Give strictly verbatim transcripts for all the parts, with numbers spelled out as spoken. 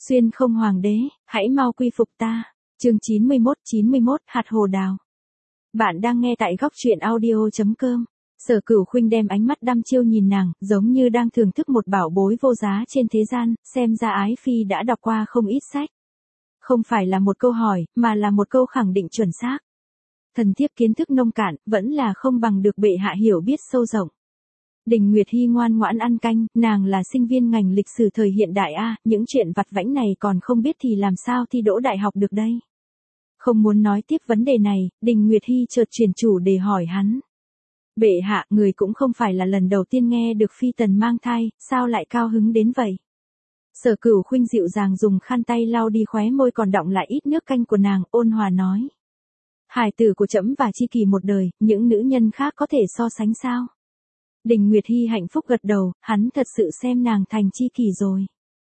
Xuyên không hoàng đế, hãy mau quy phục ta. Chương chín mươi mốt, chín mươi mốt, hạt hồ đào. Bạn đang nghe tại góc truyện audio chấm com. Sở Cửu Khuynh đem ánh mắt đăm chiêu nhìn nàng, giống như đang thưởng thức một bảo bối vô giá trên thế gian, xem ra Ái Phi đã đọc qua không ít sách. Không phải là một câu hỏi, mà là một câu khẳng định chuẩn xác. Thần thiếp kiến thức nông cạn, vẫn là không bằng được bệ hạ hiểu biết sâu rộng. Đình Nguyệt Hi ngoan ngoãn ăn canh, nàng là sinh viên ngành lịch sử thời hiện đại a, những chuyện vặt vãnh này còn không biết thì làm sao thi đỗ đại học được đây. Không muốn nói tiếp vấn đề này, Đình Nguyệt Hi chợt chuyển chủ đề hỏi hắn. Bệ hạ, người cũng không phải là lần đầu tiên nghe được phi tần mang thai, sao lại cao hứng đến vậy? Sở Cửu Khuynh dịu dàng dùng khăn tay lau đi khóe môi còn đọng lại ít nước canh của nàng, ôn hòa nói. Hài tử của trẫm và Chi Kỳ một đời, những nữ nhân khác có thể so sánh sao? Đình Nguyệt Hi hạnh phúc gật đầu, hắn thật sự xem nàng thành Chi Kỳ rồi.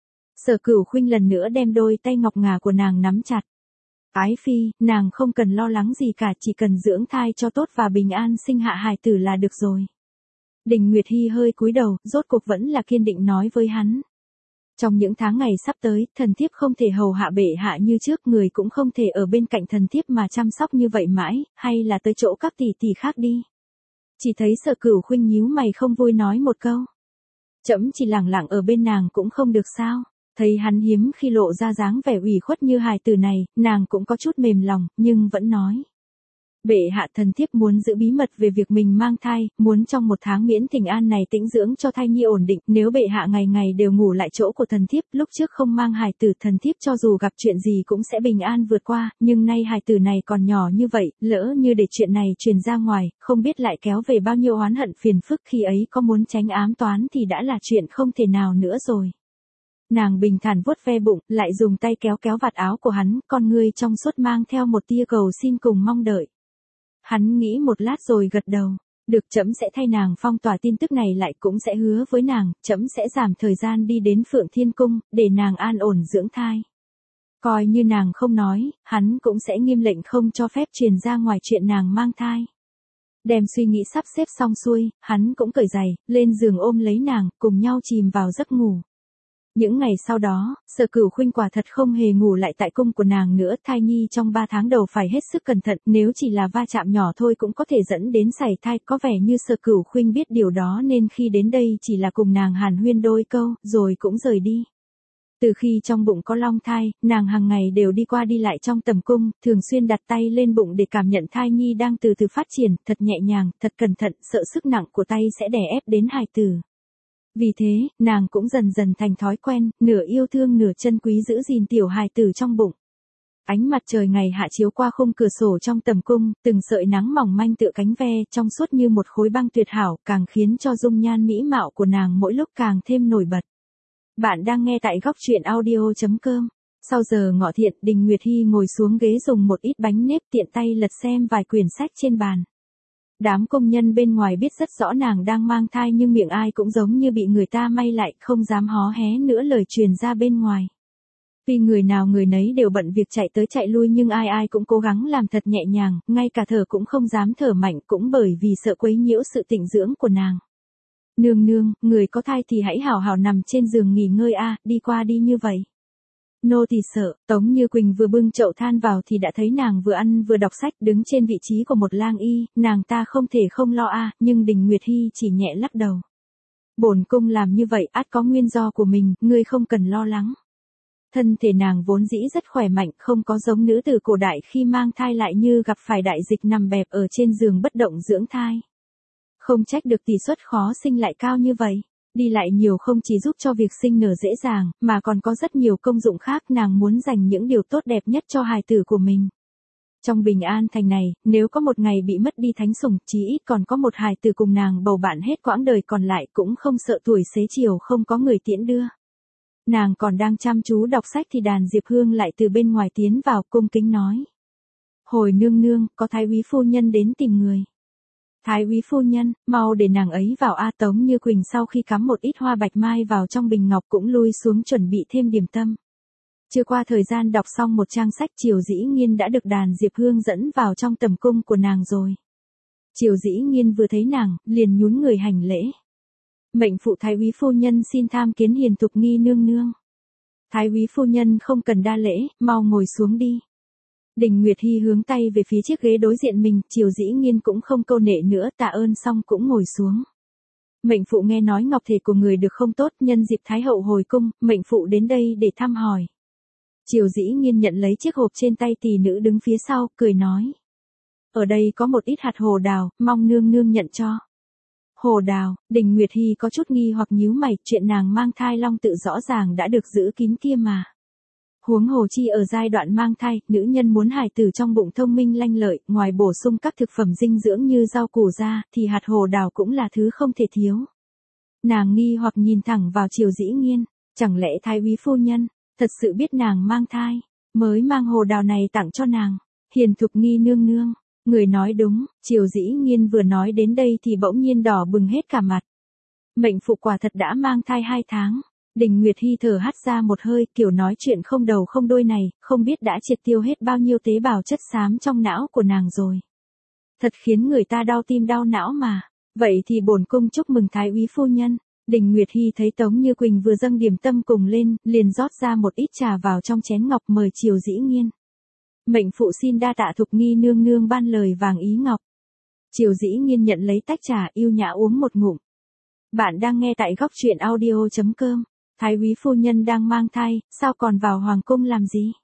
Sở Cửu Khuynh lần nữa đem đôi tay ngọc ngà của nàng nắm chặt. Ái Phi, nàng không cần lo lắng gì cả, chỉ cần dưỡng thai cho tốt và bình an sinh hạ hài tử là được rồi. Đình Nguyệt Hi hơi cúi đầu, rốt cuộc vẫn là kiên định nói với hắn. Trong những tháng ngày sắp tới, thần thiếp không thể hầu hạ bệ hạ như trước, người cũng không thể ở bên cạnh thần thiếp mà chăm sóc như vậy mãi, hay là tới chỗ các tỷ tỷ khác đi. Chỉ thấy Sở Cửu Khuynh nhíu mày không vui nói một câu. Trẫm chỉ lẳng lặng ở bên nàng cũng không được sao? Thấy hắn hiếm khi lộ ra dáng vẻ ủy khuất như hài tử này, nàng cũng có chút mềm lòng, nhưng vẫn nói. Bệ hạ, thần thiếp muốn giữ bí mật về việc mình mang thai, muốn trong một tháng miễn thỉnh an này tĩnh dưỡng cho thai nhi ổn định, nếu bệ hạ ngày ngày đều ngủ lại chỗ của thần thiếp, lúc trước không mang hài tử thần thiếp cho dù gặp chuyện gì cũng sẽ bình an vượt qua, nhưng nay hài tử này còn nhỏ như vậy, lỡ như để chuyện này truyền ra ngoài, không biết lại kéo về bao nhiêu oán hận phiền phức, khi ấy có muốn tránh ám toán thì đã là chuyện không thể nào nữa rồi. Nàng bình thản vuốt ve bụng, lại dùng tay kéo kéo vạt áo của hắn, con ngươi trong suốt mang theo một tia cầu xin cùng mong đợi. Hắn nghĩ một lát rồi gật đầu, được, trẫm sẽ thay nàng phong tỏa tin tức này lại, cũng sẽ hứa với nàng, trẫm sẽ giảm thời gian đi đến Phượng Thiên Cung, để nàng an ổn dưỡng thai. Coi như nàng không nói, hắn cũng sẽ nghiêm lệnh không cho phép truyền ra ngoài chuyện nàng mang thai. Đem suy nghĩ sắp xếp xong xuôi, hắn cũng cởi giày, lên giường ôm lấy nàng, cùng nhau chìm vào giấc ngủ. Những ngày sau đó, Sở Cửu Khuynh quả thật không hề ngủ lại tại cung của nàng nữa, thai nhi trong ba tháng đầu phải hết sức cẩn thận, nếu chỉ là va chạm nhỏ thôi cũng có thể dẫn đến sảy thai, có vẻ như Sở Cửu Khuynh biết điều đó nên khi đến đây chỉ là cùng nàng hàn huyên đôi câu, rồi cũng rời đi. Từ khi trong bụng có long thai, nàng hàng ngày đều đi qua đi lại trong tầm cung, thường xuyên đặt tay lên bụng để cảm nhận thai nhi đang từ từ phát triển, thật nhẹ nhàng, thật cẩn thận, sợ sức nặng của tay sẽ đè ép đến hài tử. Vì thế, nàng cũng dần dần thành thói quen, nửa yêu thương nửa chân quý giữ gìn tiểu hài tử trong bụng. Ánh mặt trời ngày hạ chiếu qua khung cửa sổ trong tầm cung, từng sợi nắng mỏng manh tựa cánh ve, trong suốt như một khối băng tuyệt hảo, càng khiến cho dung nhan mỹ mạo của nàng mỗi lúc càng thêm nổi bật. Bạn đang nghe tại góc truyện audio chấm com. Sau giờ ngọ thiện, Đình Nguyệt Hi ngồi xuống ghế dùng một ít bánh nếp tiện tay lật xem vài quyển sách trên bàn. Đám công nhân bên ngoài biết rất rõ nàng đang mang thai nhưng miệng ai cũng giống như bị người ta may lại, không dám hó hé nữa lời truyền ra bên ngoài. Tuy người nào người nấy đều bận việc chạy tới chạy lui nhưng ai ai cũng cố gắng làm thật nhẹ nhàng, ngay cả thở cũng không dám thở mạnh, cũng bởi vì sợ quấy nhiễu sự tịnh dưỡng của nàng. Nương nương, người có thai thì hãy hảo hảo nằm trên giường nghỉ ngơi a, đi qua đi như vậy. Nô tỳ sợ. Tống Như Quỳnh vừa bưng chậu than vào thì đã thấy nàng vừa ăn vừa đọc sách, đứng trên vị trí của một lang y, nàng ta không thể không lo a, nhưng Đình Nguyệt Hi chỉ nhẹ lắc đầu. Bổn cung làm như vậy ắt có nguyên do của mình, ngươi không cần lo lắng. Thân thể nàng vốn dĩ rất khỏe mạnh, không có giống nữ tử cổ đại khi mang thai lại như gặp phải đại dịch nằm bẹp ở trên giường bất động dưỡng thai. Không trách được tỷ suất khó sinh lại cao như vậy. Đi lại nhiều không chỉ giúp cho việc sinh nở dễ dàng, mà còn có rất nhiều công dụng khác, nàng muốn dành những điều tốt đẹp nhất cho hài tử của mình. Trong bình an thành này, nếu có một ngày bị mất đi thánh sủng, chí ít còn có một hài tử cùng nàng bầu bạn hết quãng đời còn lại, cũng không sợ tuổi xế chiều không có người tiễn đưa. Nàng còn đang chăm chú đọc sách thì đàn Diệp Hương lại từ bên ngoài tiến vào, cung kính nói. Hồi nương nương, có thái úy phu nhân đến tìm người. Thái úy phu nhân, mau để nàng ấy vào a. Tống Như Quỳnh sau khi cắm một ít hoa bạch mai vào trong bình ngọc cũng lui xuống chuẩn bị thêm điểm tâm. Chưa qua thời gian đọc xong một trang sách, Triều Dĩ Nghiên đã được đàn Diệp Hương dẫn vào trong tầm cung của nàng rồi. Triều Dĩ Nghiên vừa thấy nàng, liền nhún người hành lễ. Mệnh phụ thái úy phu nhân xin tham kiến hiền thục nghi nương nương. Thái úy phu nhân không cần đa lễ, mau ngồi xuống đi. Đình Nguyệt Hy hướng tay về phía chiếc ghế đối diện mình, Triều Dĩ Nghiên cũng không câu nệ nữa, tạ ơn xong cũng ngồi xuống. Mệnh phụ nghe nói ngọc thể của người được không tốt, nhân dịp Thái hậu hồi cung, mệnh phụ đến đây để thăm hỏi. Triều Dĩ Nghiên nhận lấy chiếc hộp trên tay tỷ nữ đứng phía sau, cười nói. Ở đây có một ít hạt hồ đào, mong nương nương nhận cho. Hồ đào, Đình Nguyệt Hy có chút nghi hoặc nhíu mày, chuyện nàng mang thai long tự rõ ràng đã được giữ kín kia mà. Huống hồ chi ở giai đoạn mang thai, nữ nhân muốn hài tử trong bụng thông minh lanh lợi, ngoài bổ sung các thực phẩm dinh dưỡng như rau củ ra, thì hạt hồ đào cũng là thứ không thể thiếu. Nàng nghi hoặc nhìn thẳng vào Triều Dĩ Nghiên, chẳng lẽ thái úy phu nhân, thật sự biết nàng mang thai, mới mang hồ đào này tặng cho nàng. Hiền Thục Nghi nương nương, người nói đúng, Triều Dĩ Nghiên vừa nói đến đây thì bỗng nhiên đỏ bừng hết cả mặt. Mệnh phụ quả thật đã mang thai hai tháng. Đình Nguyệt Hy thở hắt ra một hơi, kiểu nói chuyện không đầu không đuôi này, không biết đã triệt tiêu hết bao nhiêu tế bào chất xám trong não của nàng rồi. Thật khiến người ta đau tim đau não mà. Vậy thì bổn cung chúc mừng thái úy phu nhân. Đình Nguyệt Hy thấy Tống Như Quỳnh vừa dâng điểm tâm cùng lên, liền rót ra một ít trà vào trong chén ngọc mời Triều Dĩ Nghiên. Mệnh phụ xin đa tạ Thục Nghi nương nương ban lời vàng ý ngọc. Triều Dĩ Nghiên nhận lấy tách trà yêu nhã uống một ngụm. Bạn đang nghe tại góc truyện audio chấm com. Thái úy phu nhân đang mang thai, sao còn vào hoàng cung làm gì?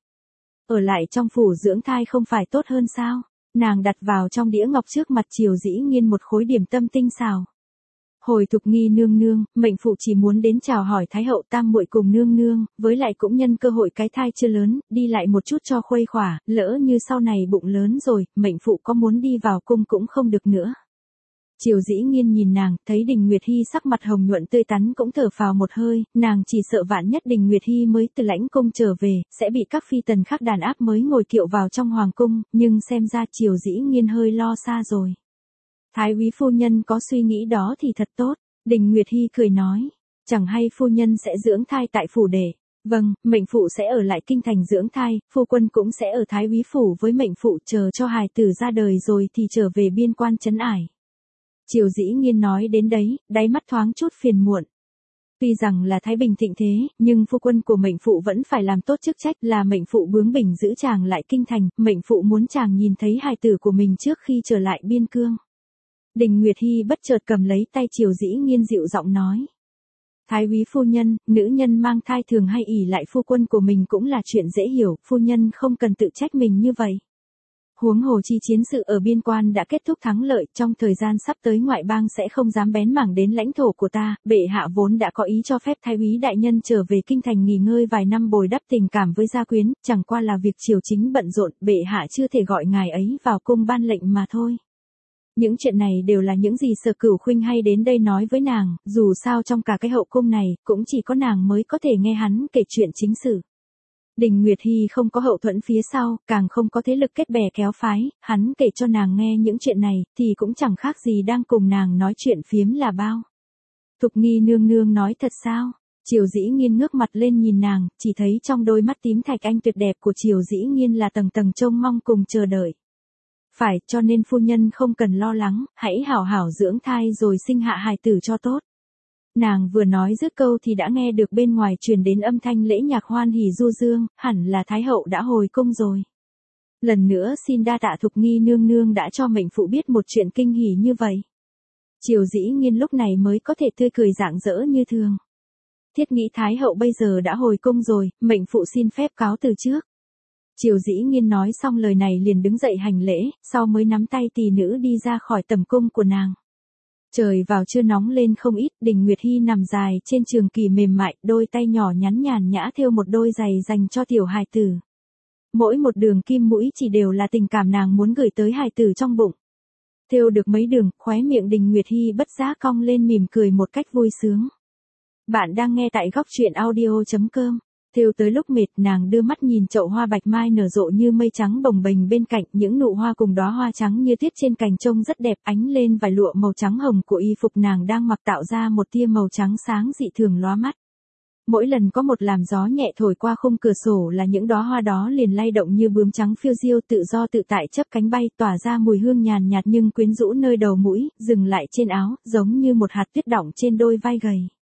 Ở lại trong phủ dưỡng thai không phải tốt hơn sao? Nàng đặt vào trong đĩa ngọc trước mặt Triều Dĩ Nghiên một khối điểm tâm tinh xào. Hồi Thục Nghi nương nương, mệnh phụ chỉ muốn đến chào hỏi Thái hậu tam muội cùng nương nương, với lại cũng nhân cơ hội cái thai chưa lớn, đi lại một chút cho khuây khỏa, lỡ như sau này bụng lớn rồi, mệnh phụ có muốn đi vào cung cũng không được nữa. Triều Dĩ Nghiên nhìn nàng, thấy Đình Nguyệt Hy sắc mặt hồng nhuận tươi tắn cũng thở phào một hơi, nàng chỉ sợ vạn nhất Đình Nguyệt Hy mới từ lãnh cung trở về, sẽ bị các phi tần khác đàn áp mới ngồi kiệu vào trong hoàng cung, nhưng xem ra Triều Dĩ Nghiên hơi lo xa rồi. Thái úy phu nhân có suy nghĩ đó thì thật tốt, Đình Nguyệt Hy cười nói, chẳng hay phu nhân sẽ dưỡng thai tại phủ để. Vâng, mệnh phụ sẽ ở lại kinh thành dưỡng thai, phu quân cũng sẽ ở Thái úy phủ với mệnh phụ chờ cho hài tử ra đời rồi thì trở về biên quan trấn ải. Triều Dĩ Nghiên nói đến đấy, đáy mắt thoáng chút phiền muộn. Tuy rằng là thái bình thịnh thế, nhưng phu quân của mệnh phụ vẫn phải làm tốt chức trách, là mệnh phụ bướng bỉnh giữ chàng lại kinh thành, mệnh phụ muốn chàng nhìn thấy hài tử của mình trước khi trở lại biên cương. Đình Nguyệt Hy bất chợt cầm lấy tay Triều Dĩ Nghiên dịu giọng nói. Thái úy phu nhân, nữ nhân mang thai thường hay ỷ lại phu quân của mình cũng là chuyện dễ hiểu, phu nhân không cần tự trách mình như vậy. Huống hồ chi chiến sự ở biên quan đã kết thúc thắng lợi, trong thời gian sắp tới ngoại bang sẽ không dám bén mảng đến lãnh thổ của ta, bệ hạ vốn đã có ý cho phép thái úy đại nhân trở về kinh thành nghỉ ngơi vài năm bồi đắp tình cảm với gia quyến, chẳng qua là việc triều chính bận rộn, bệ hạ chưa thể gọi ngài ấy vào cung ban lệnh mà thôi. Những chuyện này đều là những gì Sở Cửu Khuynh hay đến đây nói với nàng, dù sao trong cả cái hậu cung này, cũng chỉ có nàng mới có thể nghe hắn kể chuyện chính sự. Đình Nguyệt Hy không có hậu thuẫn phía sau, càng không có thế lực kết bè kéo phái, hắn kể cho nàng nghe những chuyện này, thì cũng chẳng khác gì đang cùng nàng nói chuyện phiếm là bao. Thục Nghi nương nương nói thật sao? Triều Dĩ Nghiên ngước mặt lên nhìn nàng, chỉ thấy trong đôi mắt tím thạch anh tuyệt đẹp của Triều Dĩ Nghiên là tầng tầng trông mong cùng chờ đợi. Phải, cho nên phu nhân không cần lo lắng, hãy hảo hảo dưỡng thai rồi sinh hạ hài tử cho tốt. Nàng vừa nói dứt câu thì đã nghe được bên ngoài truyền đến âm thanh lễ nhạc hoan hỉ du dương, hẳn là Thái hậu đã hồi cung rồi. Lần nữa xin đa tạ Thục Nghi nương nương đã cho mệnh phụ biết một chuyện kinh hỉ như vậy. Triều Dĩ Nghiên lúc này mới có thể tươi cười rạng rỡ như thường. Thiết nghĩ Thái hậu bây giờ đã hồi cung rồi, mệnh phụ xin phép cáo từ trước. Triều Dĩ Nghiên nói xong lời này liền đứng dậy hành lễ, sau mới nắm tay tỷ nữ đi ra khỏi tầm cung của nàng. Trời vào trưa nóng lên không ít, Đình Nguyệt Hy nằm dài trên trường kỳ mềm mại, đôi tay nhỏ nhắn nhàn nhã thêu một đôi giày dành cho tiểu hài tử. Mỗi một đường kim mũi chỉ đều là tình cảm nàng muốn gửi tới hài tử trong bụng. Thêu được mấy đường, khóe miệng Đình Nguyệt Hy bất giác cong lên mỉm cười một cách vui sướng. Bạn đang nghe tại góc truyện audio chấm com. Thêu tới lúc mệt, nàng đưa mắt nhìn chậu hoa bạch mai nở rộ như mây trắng bồng bềnh bên cạnh, những nụ hoa cùng đóa hoa trắng như tuyết trên cành trông rất đẹp, ánh lên vài lụa màu trắng hồng của y phục nàng đang mặc tạo ra một tia màu trắng sáng dị thường lóa mắt. Mỗi lần có một làn gió nhẹ thổi qua khung cửa sổ là những đóa hoa đó liền lay động như bướm trắng phiêu diêu tự do tự tại chớp cánh bay, tỏa ra mùi hương nhàn nhạt nhưng quyến rũ nơi đầu mũi, dừng lại trên áo, giống như một hạt tuyết đọng trên đôi vai gầy.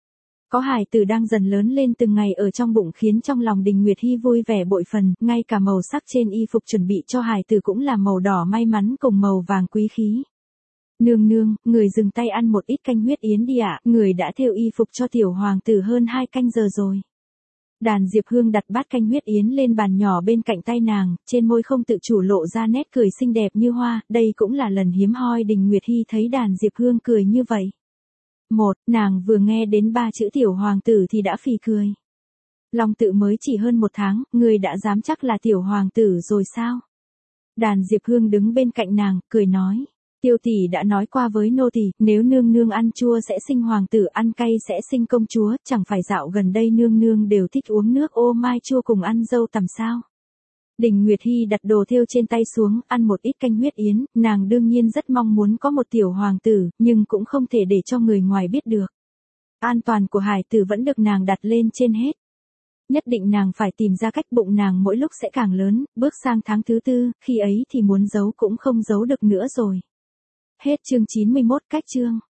Có hài tử đang dần lớn lên từng ngày ở trong bụng khiến trong lòng Đình Nguyệt Hy vui vẻ bội phần, ngay cả màu sắc trên y phục chuẩn bị cho hài tử cũng là màu đỏ may mắn cùng màu vàng quý khí. Nương nương, người dừng tay ăn một ít canh huyết yến đi ạ, người đã thêu y phục cho tiểu hoàng tử hơn hai canh giờ rồi. Đàn Diệp Hương đặt bát canh huyết yến lên bàn nhỏ bên cạnh tay nàng, trên môi không tự chủ lộ ra nét cười xinh đẹp như hoa, đây cũng là lần hiếm hoi Đình Nguyệt Hy thấy đàn Diệp Hương cười như vậy. Một, nàng vừa nghe đến ba chữ tiểu hoàng tử thì đã phì cười. Long Tự mới chỉ hơn một tháng, người đã dám chắc là tiểu hoàng tử rồi sao? Đàn Diệp Hương đứng bên cạnh nàng, cười nói. Tiêu tỷ đã nói qua với nô tỳ, nếu nương nương ăn chua sẽ sinh hoàng tử, ăn cay sẽ sinh công chúa, chẳng phải dạo gần đây nương nương đều thích uống nước ô mai chua cùng ăn dâu tằm sao? Đình Nguyệt Hy đặt đồ thêu trên tay xuống, ăn một ít canh huyết yến, nàng đương nhiên rất mong muốn có một tiểu hoàng tử, nhưng cũng không thể để cho người ngoài biết được. An toàn của hải tử vẫn được nàng đặt lên trên hết. Nhất định nàng phải tìm ra cách, bụng nàng mỗi lúc sẽ càng lớn, bước sang tháng thứ tư, khi ấy thì muốn giấu cũng không giấu được nữa rồi. Hết chương chín mươi mốt, cách chương.